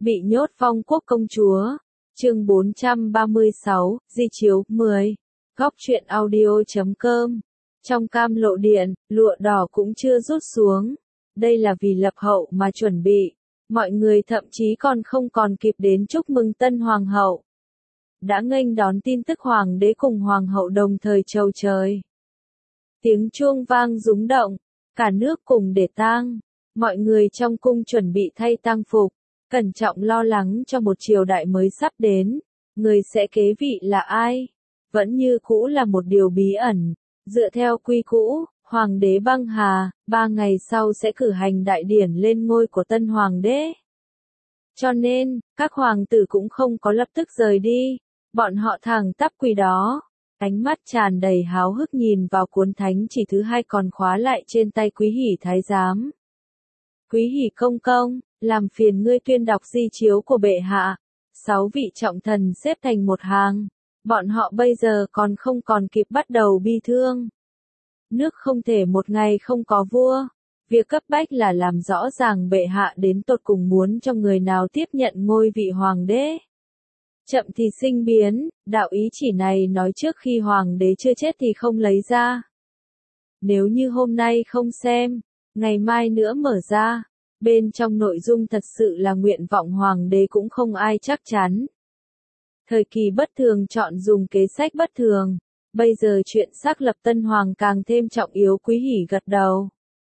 Bị nhốt phong quốc công chúa. Chương 436, Di chiếu 10. Góc truyện audio.com. Trong cam lộ điện, lụa đỏ cũng chưa rút xuống. Đây là vì lập hậu mà chuẩn bị. Mọi người thậm chí không còn kịp đến chúc mừng tân hoàng hậu. Đã nghênh đón tin tức hoàng đế cùng hoàng hậu đồng thời chầu trời. Tiếng chuông vang rúng động, cả nước cùng để tang. Mọi người trong cung chuẩn bị thay tang phục, cẩn trọng lo lắng cho một triều đại mới sắp đến. Người sẽ kế vị là ai? Vẫn như cũ là một điều bí ẩn. Dựa theo quy cũ, hoàng đế băng hà, 3 ngày sau sẽ cử hành đại điển lên ngôi của tân hoàng đế. Cho nên, các hoàng tử cũng không có lập tức rời đi. Bọn họ thẳng tắp quỳ đó, ánh mắt tràn đầy háo hức nhìn vào cuốn thánh chỉ thứ 2 còn khóa lại trên tay Quý Hỉ thái giám. Quý Hỉ công công, làm phiền ngươi tuyên đọc di chiếu của bệ hạ. 6 vị trọng thần xếp thành một hàng. Bọn họ bây giờ không còn kịp bắt đầu bi thương. Nước không thể một ngày không có vua. Việc cấp bách là làm rõ ràng bệ hạ đến tột cùng muốn cho người nào tiếp nhận ngôi vị hoàng đế. Chậm thì sinh biến, đạo ý chỉ này nói trước khi hoàng đế chưa chết thì không lấy ra. Nếu như hôm nay không xem, ngày mai nữa mở ra, bên trong nội dung thật sự là nguyện vọng hoàng đế cũng không ai chắc chắn. Thời kỳ bất thường chọn dùng kế sách bất thường, bây giờ chuyện xác lập tân hoàng càng thêm trọng yếu. Quý Hỉ gật đầu.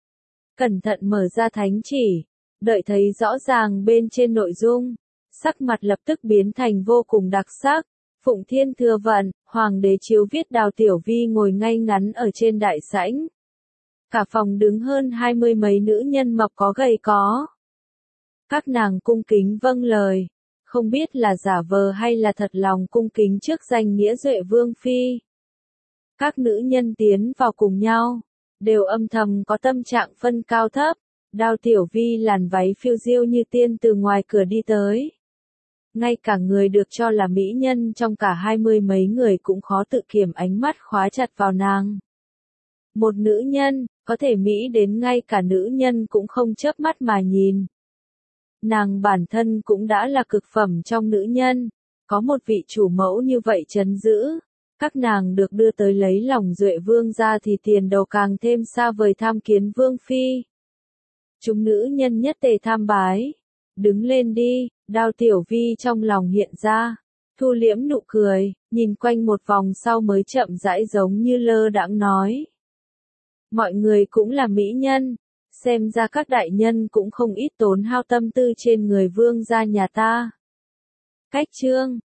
Cẩn thận mở ra thánh chỉ, đợi thấy rõ ràng bên trên nội dung. Sắc mặt lập tức biến thành vô cùng đặc sắc. Phụng Thiên Thừa Vận, hoàng đế chiếu viết Đào Tiểu Vi ngồi ngay ngắn ở trên đại sảnh. Cả phòng đứng hơn 20 mấy nữ nhân mập có gầy có. Các nàng cung kính vâng lời, không biết là giả vờ hay là thật lòng cung kính trước danh nghĩa Duệ Vương Phi. Các nữ nhân tiến vào cùng nhau, đều âm thầm có tâm trạng phân cao thấp. Đào Tiểu Vi làn váy phiêu diêu như tiên từ ngoài cửa đi tới. Ngay cả người được cho là mỹ nhân trong cả 20 mấy người cũng khó tự kiềm ánh mắt khóa chặt vào nàng. Một nữ nhân, có thể mỹ đến ngay cả nữ nhân cũng không chớp mắt mà nhìn. Nàng bản thân cũng đã là cực phẩm trong nữ nhân, có một vị chủ mẫu như vậy trấn giữ. Các nàng được đưa tới lấy lòng Duệ Vương ra thì tiền đầu càng thêm xa vời tham kiến Vương Phi. Chúng nữ nhân nhất tề tham bái. Đứng lên đi, Đào Tiểu Vi trong lòng hiện ra, thu liễm nụ cười, nhìn quanh một vòng sau mới chậm rãi giống như lơ đãng nói. Mọi người cũng là mỹ nhân, xem ra các đại nhân cũng không ít tốn hao tâm tư trên người vương gia nhà ta. Cách chương,